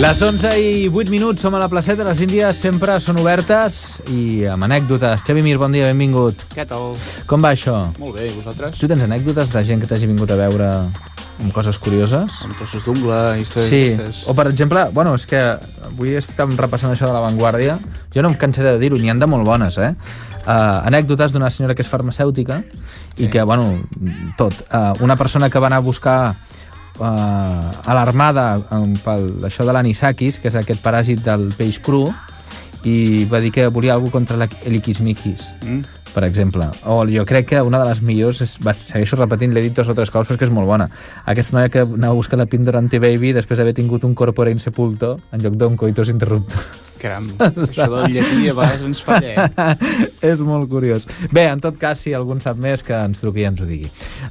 Les 11:08, som a la placeta, les Índies sempre són obertes i amb anècdotes. Xavi Mir, bon dia, benvingut. Què tal? Com va això? Molt bé, i vosaltres? Tu tens anècdotes de gent que t'hagi vingut a veure amb coses curioses? Amb trossos d'ungla, històries Sí, aquestes. o per exemple, bueno, és que avui estem repassant això de La Vanguardia. Jo no em cansaré de dir-ho, n'hi han de molt bones, anècdotes d'una senyora que és farmacèutica i que, bueno, tot. Una persona que va anar a buscar alarmada per això de l'anisakis, que és aquest paràsit del peix cru, i va dir que volia alguna contra l'equismiquis, per exemple. O jo crec que una de les millors, segueixo repetint, l'he dit 2 o 3 cops perquè és molt bona. Aquesta noia que anava a buscar la píldora antibaby després d'haver tingut un corpore insepulto en lloc d'un coitus interruptus. Caram, això del llatí a vegades ens falla, És molt curiós. Bé, en tot cas, si algú en sap més, que ens truqui i ens ho digui.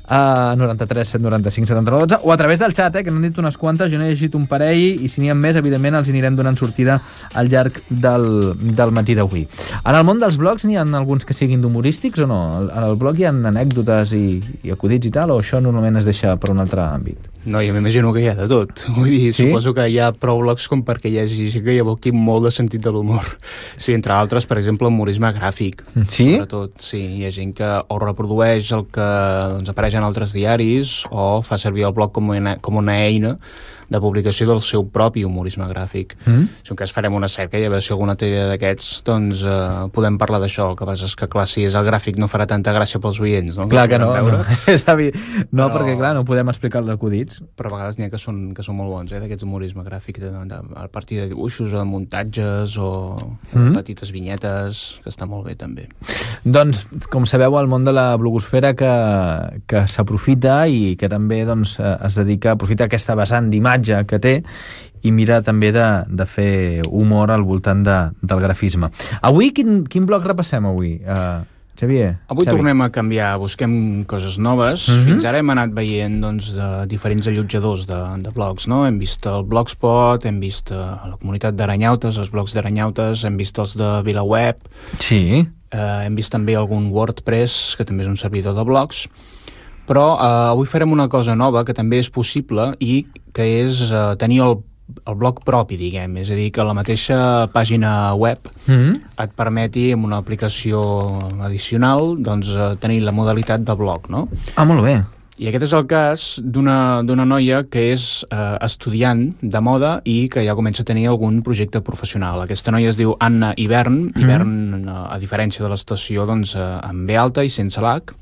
93 795 79 12 o a través del xat, que n'han dit unes quantes, jo n'he llegit un parell i si n'hi ha més, evidentment, els anirem donant sortida al llarg del matí d'avui. En el món dels blogs n'hi ha alguns que siguin d'humorístics o no? En el blog hi ha anècdotes i acudits i tal, o això normalment es deixa per un altre àmbit? No, jo m'imagino que hi ha de tot. Vull dir, sí? Suposo que hi ha prou blogs com perquè hi hagi gent que hi aboqui molt de sentit de l'humor. Sí, entre altres, per exemple, humorisme gràfic. Sí? Sobretot, sí. Hi ha gent que o reprodueix el que apareix en altres diaris o fa servir el blog com una eina de publicació del seu propi humorisme gràfic. Si en cas farem una cerca i a veure si alguna té d'aquests, doncs podem parlar d'això. El que passa és que, clar, si és el gràfic no farà tanta gràcia pels oients, no? Clar que no, és evident. No, perquè, clar, no podem explicar els acudits. Però a vegades n'hi ha que són molt bons, d'aquests humorisme gràfic, a partir de dibuixos o de muntatges o petites vinyetes, que està molt bé també. Doncs, com sabeu, el món de la blogosfera que s'aprofita i que també doncs, aprofita aquesta vessant d'imatge que té i mira també de fer humor al voltant del grafisme. Avui, quin blog repassem avui, Xavier? Avui tornem a canviar, busquem coses noves. Fins ara hem anat veient doncs, diferents allotjadors de blogs, no? Hem vist el Blogspot, hem vist la comunitat d'Aranyautes, els blogs d'Aranyautes, hem vist els de VilaWeb, sí. Hem vist també algun WordPress, que també és un servidor de blogs, però avui farem una cosa nova que també és possible i que és tenir el blog propi, diguem. És a dir, que la mateixa pàgina web et permeti, amb una aplicació addicional, doncs, tenir la modalitat de blog, no? Ah, molt bé. I aquest és el cas d'una noia que és estudiant de moda i que ja comença a tenir algun projecte professional. Aquesta noia es diu Anna Hivern. Hivern, a diferència de l'estació, doncs, amb B alta i sense l'H.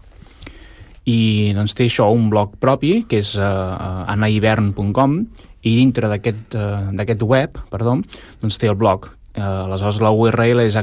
I doncs, té això, un blog propi, que és annahivern.com, i dintre d'aquest web, doncs té el blog. Aleshores, la URL és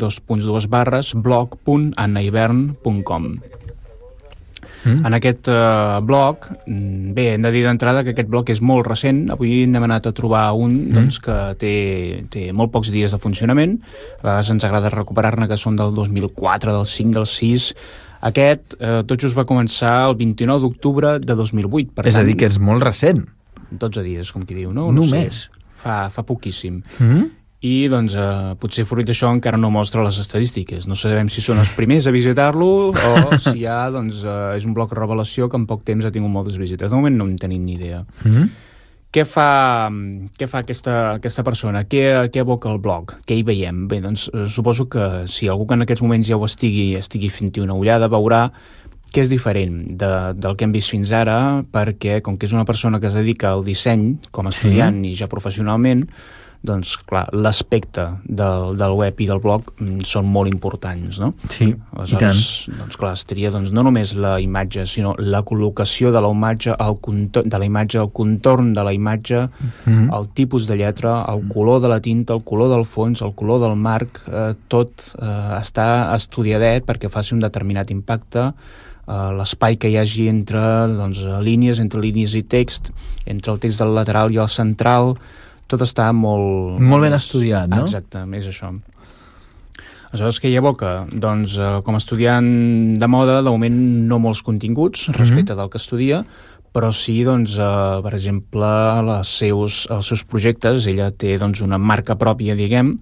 http://blog.annahivern.com. En aquest blog, bé, hem de dir d'entrada que aquest blog és molt recent. Avui n'hem anat a trobar un doncs, que té molt pocs dies de funcionament. A vegades ens agrada recuperar-ne, que són del 2004, del 5, del 6... Aquest tot just va començar el 29 d'octubre de 2008. És a dir, que és molt recent. 12 dies, com qui diu, no? Només. Fa poquíssim. I, doncs, potser fruit d'això encara no mostra les estadístiques. No sabem si són els primers a visitar-lo o si ja, doncs, és un blog revelació que en poc temps ha tingut moltes visites. De moment no en tenim ni idea. Què fa aquesta persona? Què evoca el blog? Què hi veiem? Bé, doncs suposo que si algú que en aquests moments ja ho estigui fent-hi una ullada veurà que és diferent del que hem vist fins ara, perquè com que és una persona que es dedica al disseny com a estudiant i ja professionalment, doncs, clar, l'aspecte del web i del blog són molt importants, no? Sí, aleshores, doncs, clar, es tria no només la imatge, sinó la col·locació de la imatge, el contorn de la imatge, el tipus de lletra, el color de la tinta, el color del fons, el color del marc, tot està estudiadet perquè faci un determinat impacte, l'espai que hi hagi entre línies i text, entre el text del lateral i el central, tot està molt ben estudiat, no? Exacte, és això. Aleshores, què hi evoca? Doncs, com a estudiant de moda, de moment no molts continguts respecte del que estudia, però sí, doncs, per exemple, els seus projectes. Ella té doncs, una marca pròpia, diguem,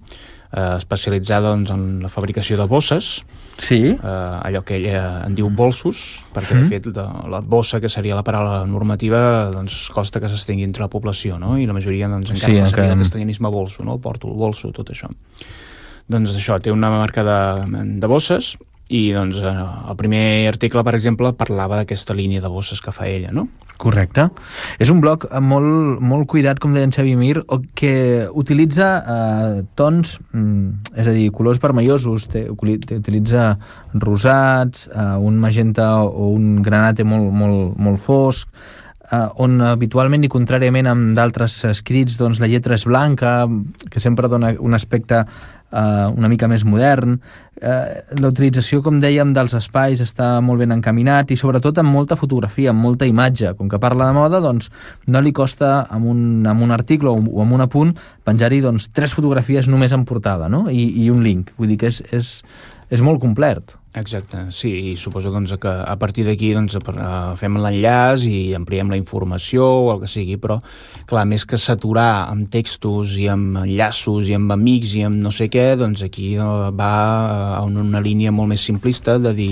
especialitzada doncs, en la fabricació de bosses, sí. Allò que ella en diu bolsos, perquè de fet la bossa, que seria la paraula normativa, doncs costa que s'estengui entre la població, no? I la majoria doncs, encara fa servir el castellanisme bolso, no? El porto, el bolso, tot això. Doncs això, té una marca de bosses, i doncs el primer article, per exemple, parlava d'aquesta línia de bosses que fa ella, no? Correcte. És un blog molt, molt cuidat, com deia en Xavi Mir, que utilitza tons, és a dir, colors vermellosos, utilitza rosats, un magenta o un granate molt, molt, molt fosc, on habitualment i contràriament amb d'altres escrits doncs la lletra és blanca, que sempre dona un aspecte una mica més modern. La utilització, com dèiem, dels espais està molt ben encaminat i sobretot amb molta fotografia, amb molta imatge. Com que parla de moda, doncs no li costa amb un article o amb un apunt penjar-hi doncs 3 fotografies només en portada, no? I un link. Vull dir que és molt complet. Exacte, sí, i suposo doncs, que a partir d'aquí doncs, fem l'enllaç i ampliem la informació o el que sigui, però clar, més que saturar amb textos i amb enllaços i amb amics i amb no sé què, doncs aquí va a una línia molt més simplista de dir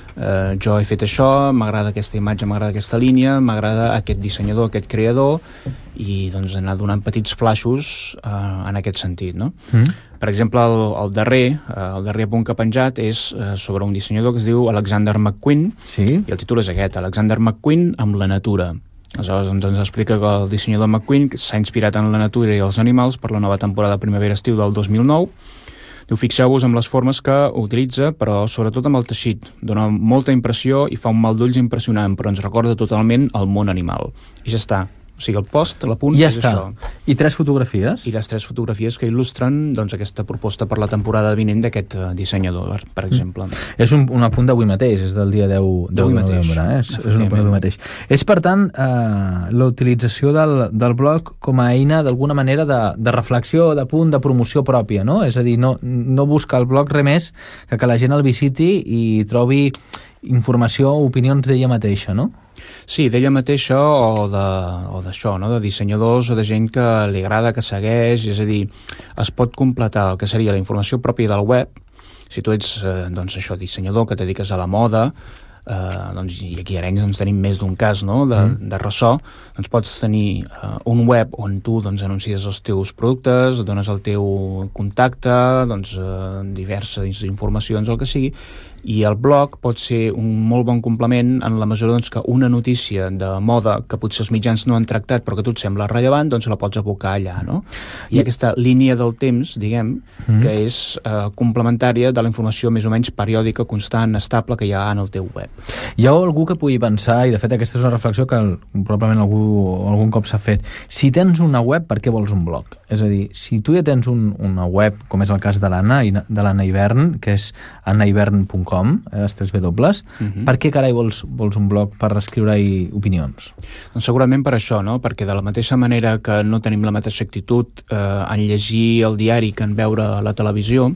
jo he fet això, m'agrada aquesta imatge, m'agrada aquesta línia, m'agrada aquest dissenyador, aquest creador, i doncs anar donant petits flaixos en aquest sentit, no? Per exemple, el darrer punt que ha penjat és sobre un dissenyador que es diu Alexander McQueen, sí? I el títol és aquest, Alexander McQueen amb la natura. Aleshores ens explica que el dissenyador McQueen s'ha inspirat en la natura i els animals per la nova temporada primavera-estiu del 2009. Diu, fixeu-vos amb les formes que utilitza, però sobretot amb el teixit. Dona molta impressió i fa un mal d'ulls impressionant, però ens recorda totalment el món animal. I ja està. O sigui, el post, l'apunt, ja és està. Això. I 3 fotografies? I les 3 fotografies que il·lustren doncs, aquesta proposta per la temporada vinent d'aquest dissenyador, per exemple. És un apunt d'avui mateix, és del dia 10 de novembre. És un apunt d'avui mateix. És, per tant, la utilització del blog com a eina, d'alguna manera, de reflexió, de punt, de promoció pròpia, no? És a dir, no busca el blog res més que la gent el visiti i trobi informació o opinions d'ella mateixa, no? Sí, d'ella mateixa o d'això, no? De dissenyadors o de gent que li agrada, que segueix, és a dir, es pot completar el que seria la informació pròpia del web. Si tu ets, doncs això, dissenyador, que et dediques a la moda, doncs, i aquí a Arenys doncs, tenim més d'un cas, no? de ressò, doncs pots tenir un web on tu doncs, anuncies els teus productes, dones el teu contacte, doncs, diverses informacions, el que sigui, i el blog pot ser un molt bon complement en la mesura doncs, que una notícia de moda que potser els mitjans no han tractat però que a tu et sembla rellevant, doncs la pots abocar allà, no? I aquesta línia del temps, diguem, que és complementària de la informació més o menys periòdica, constant, estable que hi ha en el teu web. Hi ha algú que pugui pensar, i de fet aquesta és una reflexió que probablement algun cop s'ha fet, si tens una web, per què vols un blog? És a dir, si tu ja tens una web, com és el cas de l'Anna Hivern, que és annahivern.com, les 3 W, per què carai vols un blog per escriure-hi opinions? Doncs segurament per això, no? Perquè de la mateixa manera que no tenim la mateixa actitud en llegir el diari que en veure la televisió,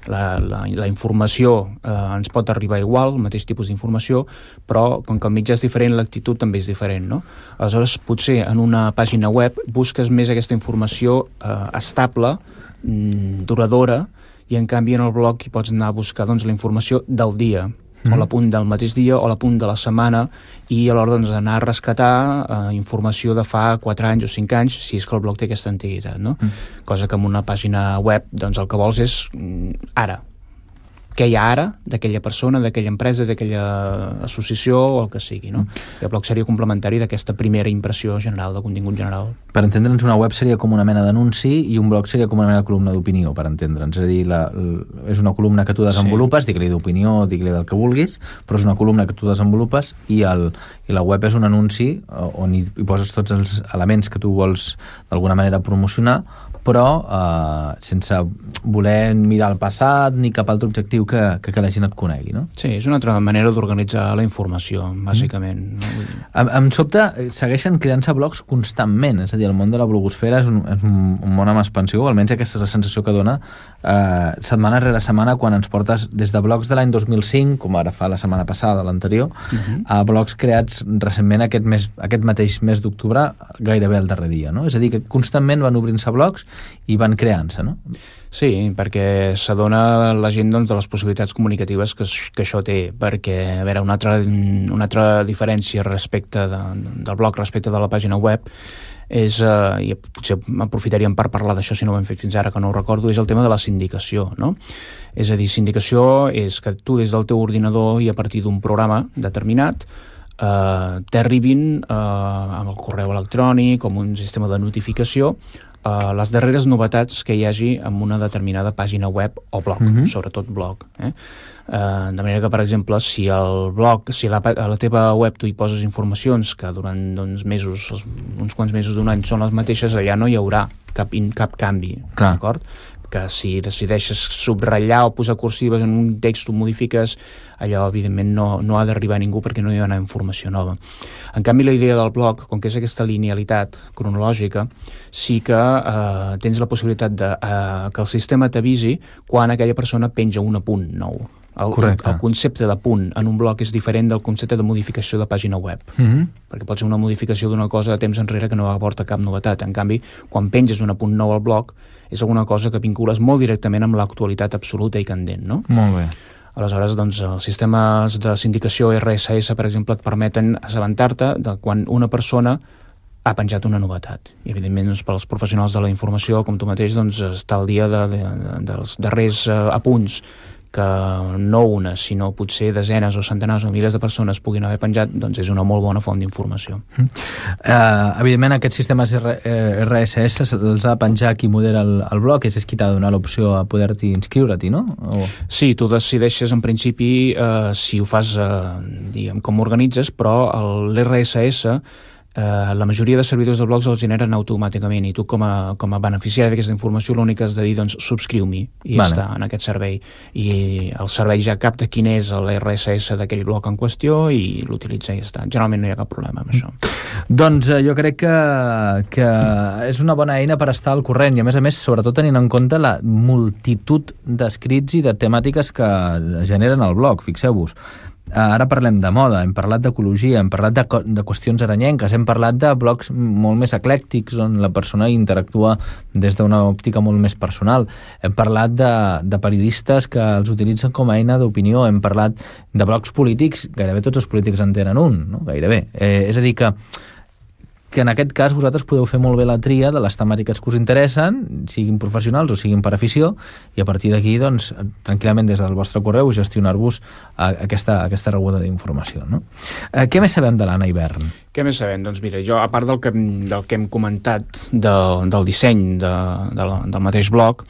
la informació ens pot arribar igual, el mateix tipus d'informació, però com que el mitjà és diferent, l'actitud també és diferent, no? Aleshores, potser en una pàgina web busques més aquesta informació estable, duradora, i en canvi en el blog hi pots anar a buscar doncs, la informació del dia, o l'apunt del mateix dia o l'apunt de la setmana, i alhora doncs, anar a rescatar informació de fa 4 anys o 5 anys, si és que el blog té aquesta antiguitat, no? Cosa que en una pàgina web doncs, el que vols és ara. Què hi ha ara d'aquella persona, d'aquella empresa, d'aquella associació o el que sigui, no? I el blog seria complementari d'aquesta primera impressió general, de contingut general. Per entendre'ns, una web seria com una mena d'anunci i un blog seria com una mena de columna d'opinió, per entendre'ns. És a dir, és una columna que tu desenvolupes, digue-li d'opinió, digue-li del que vulguis, però és una columna que tu desenvolupes i la web és un anunci on hi poses tots els elements que tu vols d'alguna manera promocionar, però sense voler mirar el passat ni cap altre objectiu que la gent et conegui, no? Sí, és una altra manera d'organitzar la informació, bàsicament. Em sobte, segueixen creant-se blogs constantment, és a dir, el món de la blogosfera és un món amb expansió, almenys aquesta és la sensació que dona setmana rere setmana quan ens portes des de blogs de l'any 2005, com ara fa la setmana passada, l'anterior, a blogs creats recentment aquest mateix mes d'octubre, gairebé el darrer dia, no? És a dir, que constantment van obrint-se blogs i van creant-se, no? Sí, perquè s'adona la gent doncs, de les possibilitats comunicatives que això té, perquè, a veure, una altra diferència respecte del blog respecte de la pàgina web és, i potser aprofitaríem per parlar d'això si no ho hem fet fins ara, que no ho recordo, és el tema de la sindicació, no? És a dir, sindicació és que tu des del teu ordinador i a partir d'un programa determinat t'arribin amb el correu electrònic o amb un sistema de notificació les darreres novetats que hi hagi en una determinada pàgina web o blog, sobretot blog. De manera que, per exemple, si el blog, si a la teva web tu hi poses informacions que durant mesos, uns quants mesos d'un any són les mateixes, allà no hi haurà cap canvi, d'acord? Que si decideixes subratllar o posar cursives en un text, ho modifiques, allò evidentment no ha d'arribar a ningú perquè no hi ha informació nova. En canvi, la idea del blog, com que és aquesta linealitat cronològica, sí que tens la possibilitat que el sistema t'avisi quan aquella persona penja un apunt nou. El concepte de punt en un blog és diferent del concepte de modificació de pàgina web, perquè pot ser una modificació d'una cosa de temps enrere que no aporta cap novetat. En canvi, quan penges un apunt nou al blog, és alguna cosa que vincules molt directament amb l'actualitat absoluta i candent, no? Molt bé. Aleshores, doncs, els sistemes de sindicació RSS, per exemple, et permeten assabentar-te de quan una persona ha penjat una novetat. I, evidentment, doncs, per als professionals de la informació, com tu mateix, doncs, està al dia dels darrers apunts que no una, sinó potser desenes o centenars o milers de persones puguin haver penjat, doncs és una molt bona font d'informació. Evidentment, aquests sistemes RSS els ha de penjar qui modera el blog, és qui t'ha de donar l'opció a poder-t'hi inscriure-t'hi, no? Sí, tu decideixes en principi si ho fas, diguem, com organitzes, però l'RSS la majoria de servidors de blogs els generen automàticament i tu com a beneficiari d'aquesta informació l'únic que has de dir, doncs, subscriu-m'hi i ja està en aquest servei, i el servei ja capta quin és l'RSS d'aquell blog en qüestió i l'utilitza i ja està. Generalment no hi ha cap problema amb això. Doncs jo crec que és una bona eina per estar al corrent i a més, sobretot tenint en compte la multitud d'escrits i de temàtiques que generen el blog, fixeu-vos. Ara parlem de moda, hem parlat d'ecologia, hem parlat de qüestions aranyenques, hem parlat de blogs molt més eclèctics on la persona interactua des d'una òptica molt més personal, hem parlat de periodistes que els utilitzen com a eina d'opinió, hem parlat de blogs polítics, gairebé tots els polítics en tenen un, no? Gairebé. És a dir que en aquest cas vosaltres podeu fer molt bé la tria de les temàtiques que us interessen, siguin professionals o siguin per afició, i a partir d'aquí, doncs, tranquil·lament des del vostre correu gestionar-vos aquesta rebuda d'informació, no? Què més sabem de l'Anna Ivern? Què més sabem? Doncs mira, jo, a part del que hem comentat del disseny del mateix blog,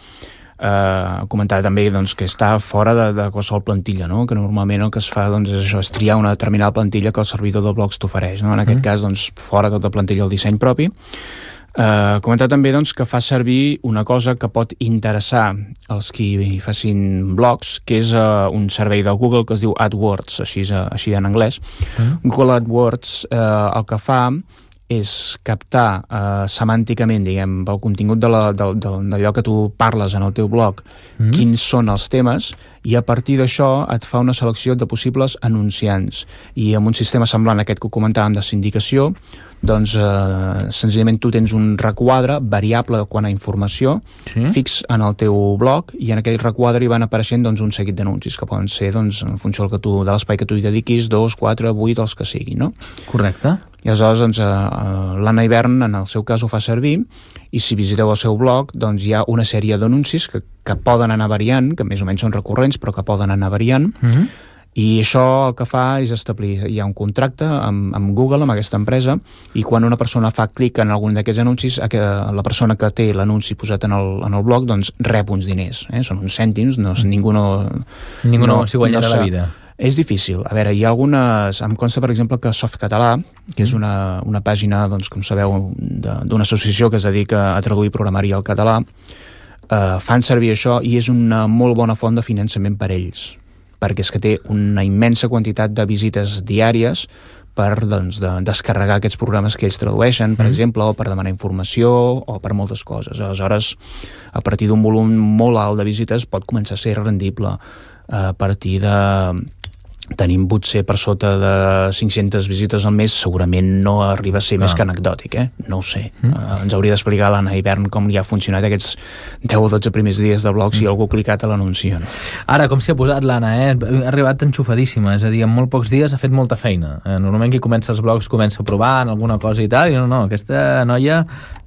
comentar també, doncs, que està fora de qualsevol plantilla, no? Que normalment el que es fa, doncs, és això, és triar una determinada plantilla que el servidor de blogs t'ofereix, no? En aquest cas, doncs, fora tota plantilla el disseny propi. Comentar també, doncs, que fa servir una cosa que pot interessar els qui facin blogs, que és un servei de Google que es diu AdWords, així en anglès. Google AdWords el que fa és captar semànticament, diguem, el contingut d'allò que tu parles en el teu blog, quins són els temes, i a partir d'això et fa una selecció de possibles anunciants. I amb un sistema semblant a aquest que comentàvem de sindicació, doncs senzillament tu tens un requadre variable quant a informació fix en el teu blog, i en aquell requadre hi van apareixent, doncs, un seguit d'anuncis que poden ser, doncs, en funció de l'espai que tu hi dediquis, 2, 4, 8, els que siguin, no? Correcte. I aleshores, doncs, l'Anna Ivern en el seu cas ho fa servir, i si visiteu el seu blog, doncs hi ha una sèrie d'anuncis que poden anar variant, que més o menys són recurrents però que poden anar variant, i això el que fa és establir, hi ha un contracte amb Google, amb aquesta empresa, i quan una persona fa clic en algun d'aquests anuncis, la persona que té l'anunci posat en el blog, doncs rep uns diners, són uns cèntims, ningú no s'hi guanyarà la vida. És difícil. A veure, hi ha algunes... Em consta, per exemple, que Softcatalà, que és una pàgina, doncs, com sabeu, d'una associació que es dedica a traduir programari al català, fan servir això i és una molt bona font de finançament per ells, perquè és que té una immensa quantitat de visites diàries per, doncs, descarregar aquests programes que ells tradueixen, per exemple, o per demanar informació, o per moltes coses. Aleshores, a partir d'un volum molt alt de visites pot començar a ser rendible a partir tenim potser per sota de 500 visites al mes, segurament no arriba a ser més que anecdòtic, no ho sé. Ens hauria d'explicar l'Anna Hivern com li ha funcionat aquests 10 o 12 primers dies de blog si algú ha clicat a l'anunci o no. Ara, com s'hi ha posat l'Anna, ha arribat enxufadíssima, és a dir, en molt pocs dies ha fet molta feina. Normalment qui comença els blogs comença provant alguna cosa i tal, i no, aquesta noia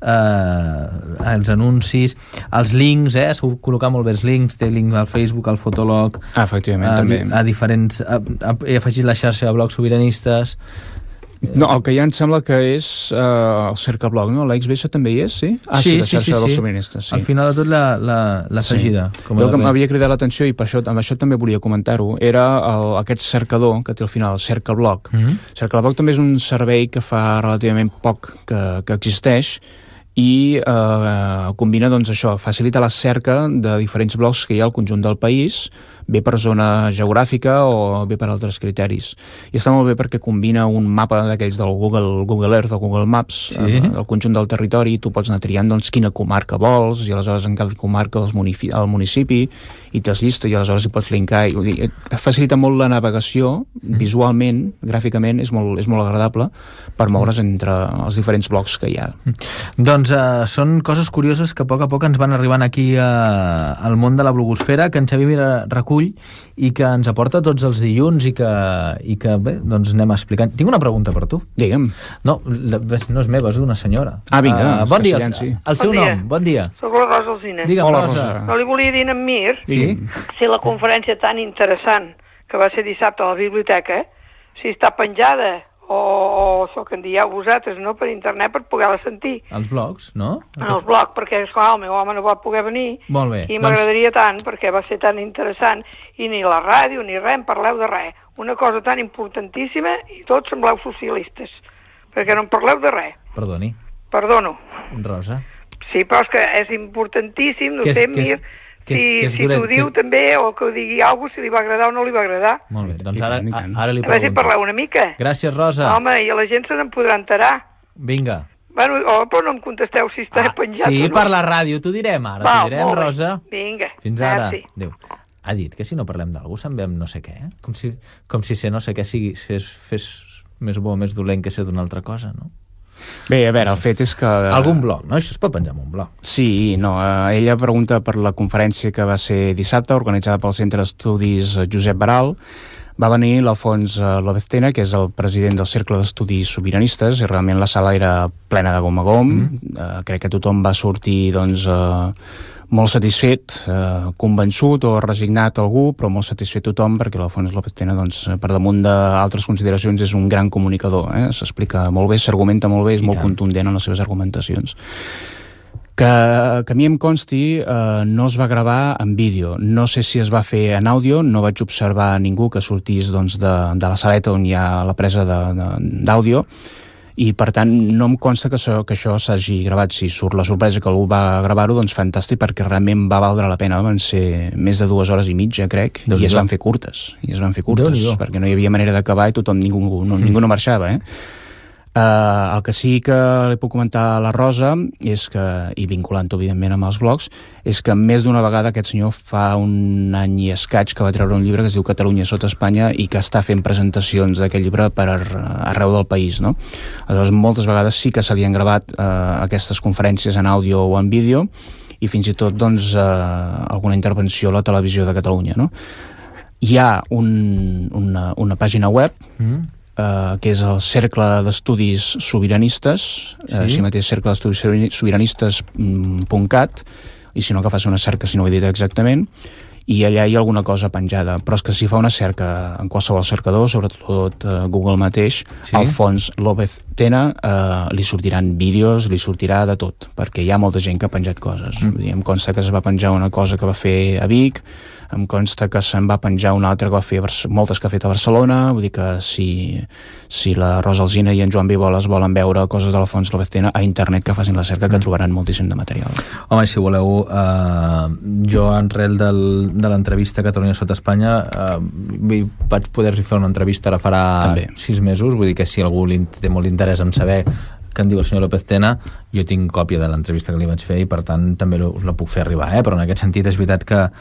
els anuncis, els links, segur col·locar molt bé els links, té link al Facebook, al Fotolog, efectivament, també. A diferents... he afegit la xarxa de blogs sobiranistes. No, el que ja em sembla que és el cercablog, no? L'XB això també hi és, sí? Sí, la xarxa dels sobiranistes, sí. Al final de tot l'ha afegida. El que m'havia cridat l'atenció, i amb això també volia comentar-ho, era aquest cercador que té al final, el cercablog. Cercablog també és un servei que fa relativament poc que existeix, i combina doncs això, facilita la cerca de diferents blogs que hi ha al conjunt del país, bé per zona geogràfica o bé per altres criteris. I està molt bé perquè combina un mapa d'aquells del Google Earth o Google Maps, el conjunt del territori, i tu pots anar triant doncs, quina comarca vols, i aleshores en cada comarca el municipi, i te'ls llista, i aleshores hi pots linkar. Facilita molt la navegació, visualment, gràficament, és molt agradable per moure's entre els diferents blogs que hi ha. Doncs són coses curioses que a poc ens van arribant aquí al món de la blogosfera, que en Xavi Mira recull i que ens aporta tots els dilluns i que bé, doncs anem explicant. Tinc una pregunta per tu. Digue'm. No és meva, és d'una senyora. Vinga. Bon dia, el seu nom. Bon dia. Soc la Rosa Alsina. Digue'm, Rosa. No li volia dir a en Mir si la conferència tan interessant que va ser dissabte a la biblioteca, si està penjada o això que en dieu vosaltres, no?, per internet, per poder-la sentir. Els blogs, no? En els blogs, perquè, esclar, el meu home no va poder venir. Molt bé. I m'agradaria tant, perquè va ser tan interessant, i ni la ràdio ni res, en parleu de res. Una cosa tan importantíssima, i tots sembleu socialistes, perquè no en parleu de res. Perdoni. Perdono. Rosa. Sí, però és que és importantíssim, no sé, Mir, si t'ho diu també, o que ho digui alguna cosa, si li va agradar o no li va agradar. Molt bé, doncs ara li pregunto. A veure si parleu una mica. Gràcies, Rosa. Home, i la gent se n'en podrà enterar. Vinga. Bueno, però no em contesteu si està penjat sí, o no. per la ràdio, t'ho direm ara. T'ho direm, Rosa. Vinga. Fins ara. Adéu. Ha dit que si no parlem d'algú se'n ve amb no sé què, com si ser no sé què fes més bo o més dolent que ser d'una altra cosa, no? Bé, a veure, el fet és que... Algun blog, no? Això es pot penjar en un blog. Sí, no, ella pregunta per la conferència que va ser dissabte, organitzada pel Centre d'Estudis Josep Baral. Va venir l'Alfons López Tena, que és el president del Cercle d'Estudis Sobiranistes, i realment la sala era plena de gom a gom. Crec que tothom va sortir, doncs, molt satisfet, convençut o resignat algú, però molt satisfet tothom, perquè l'Alfons López Tena, doncs, per damunt d'altres consideracions, és un gran comunicador. S'explica molt bé, s'argumenta molt bé, és molt contundent en les seves argumentacions. Que a mi em consti, no es va gravar en vídeo. No sé si es va fer en àudio, no vaig observar ningú que sortís doncs, de la saleta on hi ha la presa d'àudio, i per tant no em consta que això s'hagi gravat. Si surt la sorpresa que algú va gravar-ho, doncs fantàstic, perquè realment va valdre la pena. Van ser més de 2 hores i mitja, crec, i es van fer curtes, perquè no hi havia manera d'acabar i ningú no marxava, El que sí que li puc comentar a la Rosa és que, i vinculant-ho evidentment amb els blogs, és que més d'una vegada aquest senyor fa un any i escaig que va treure un llibre que es diu Catalunya sota Espanya i que està fent presentacions d'aquest llibre per arreu del país, no? Aleshores, moltes vegades sí que se li han gravat aquestes conferències en àudio o en vídeo, i fins i tot doncs, alguna intervenció a la televisió de Catalunya, no? Hi ha una pàgina web que és el Cercle d'Estudis Sobiranistes, així mateix Cercle d'Estudis Sobiranistes.cat, i si no que fas una cerca, si no ho he dit exactament, i allà hi ha alguna cosa penjada, però és que si fa una cerca en qualsevol cercador, sobretot Google mateix, Alfons López Tena, li sortiran vídeos, li sortirà de tot, perquè hi ha molta gent que ha penjat coses. Em consta que es va penjar una cosa que va fer a Vic, em consta que se'n va penjar una altra que va fer moltes que ha fet a Barcelona. Vull dir que si la Rosa Alsina i en Joan Viboles volen veure coses de l'Alfons López Tena a internet, que facin la cerca, que trobaran moltíssim de material. Home, si voleu, jo arrel de l'entrevista a Catalunya sota Espanya vaig poder-hi fer una entrevista ara farà 6 mesos, vull dir que si algú té molt interès en saber què en diu el senyor López Tena, jo tinc còpia de l'entrevista que li vaig fer i per tant també us la puc fer arribar, però en aquest sentit és veritat que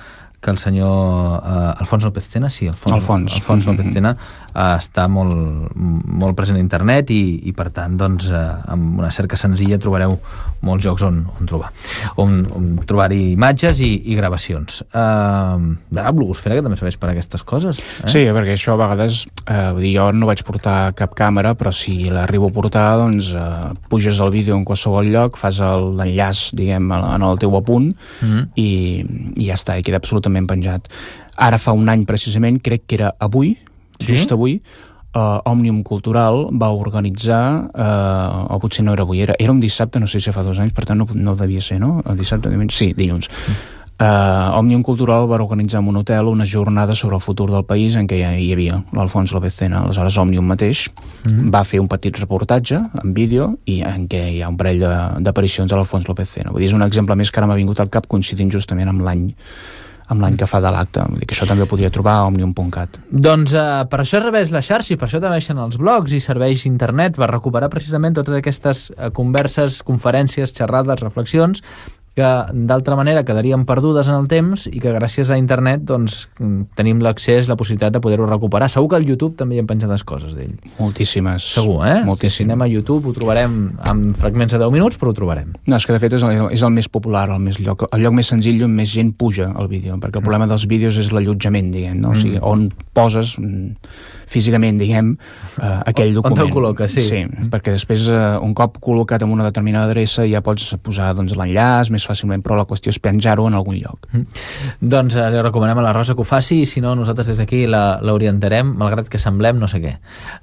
que el senyor Alfons López Tena, sí, Alfons López Tena està molt present a internet i per tant, doncs, amb una cerca senzilla trobareu molts llocs on trobar-hi imatges i gravacions. La blogosfera, que també serveix per a aquestes coses. Sí, perquè això a vegades, jo no vaig portar cap càmera, però si l'arribo a portar, doncs puges el vídeo en qualsevol lloc, fas l'enllaç, diguem, en el teu apunt i ja està, i queda absolutament penjat. Ara fa un any precisament, crec que era avui, just avui, Òmnium Cultural va organitzar, o potser no era avui, era un dissabte, no sé si fa 2 anys, per tant no devia ser, no? El dissabte, sí, dilluns. Òmnium Cultural va organitzar en un hotel una jornada sobre el futur del país en què hi havia l'Alfons López Tena. Aleshores Òmnium mateix va fer un petit reportatge en vídeo i en què hi ha un parell d'aparicions de l'Alfons López Tena. Vull dir, és un exemple més que ara m'ha vingut al cap coincidint justament amb l'any que fa de l'acte. Vull dir que això també ho podria trobar a omnium.cat. Doncs per això serveix la xarxa i per això també serveixen els blogs i serveix internet per recuperar precisament totes aquestes converses, conferències, xerrades, reflexions que d'altra manera quedarien perdudes en el temps i que gràcies a internet doncs, tenim l'accés, la possibilitat de poder-ho recuperar. Segur que al YouTube també hi ha penjades coses d'ell. Moltíssimes. Segur, Moltíssimes. Si anem a YouTube ho trobarem amb fragments de 10 minuts, però ho trobarem. No, és que de fet és el més popular, el lloc més senzill on més gent puja el vídeo, perquè el problema dels vídeos és l'allotjament, diguem, no? O sigui, on poses físicament, diguem, aquell document. On te'l col·loques, sí. Sí, perquè després, un cop col·locat en una determinada adreça, ja pots posar doncs, l'enllaç més fàcilment, però la qüestió és penjar-ho en algun lloc. Doncs li recomanem a la Rosa que ho faci i si no, nosaltres des d'aquí l'orientarem, malgrat que semblem no sé què.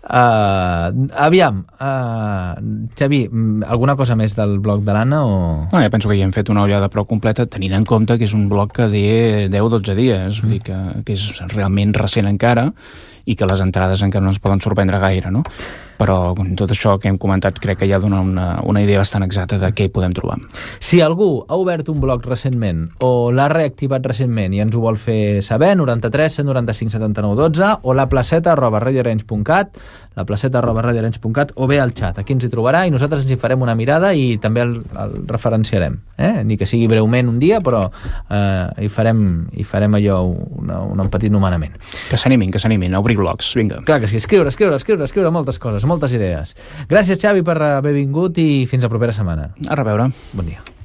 Aviam, Xavi, alguna cosa més del blog de l'Anna? No, ja penso que ja hem fet una ullada prou completa, tenint en compte que és un blog que té 10-12 dies, vull dir que és realment recent encara, i que les entrades encara no ens poden sorprendre gaire, no? Però tot això que hem comentat crec que ja dona una idea bastant exacta de què hi podem trobar. Si algú ha obert un blog recentment o l'ha reactivat recentment i ens ho vol fer saber, 93 195 79 12 o laplaceta@radioarenys.cat, laplaceta@radioarenys.cat o bé al xat, aquí ens hi trobarà i nosaltres ens hi farem una mirada i també el referenciarem, ni que sigui breument un dia, però hi farem allò un petit nomenament. Que s'animin a obrir blogs, vinga. Clar que sí, escriure moltes coses, moltes idees. Gràcies, Xavi, per haver vingut i fins la propera setmana. A reveure. Bon dia.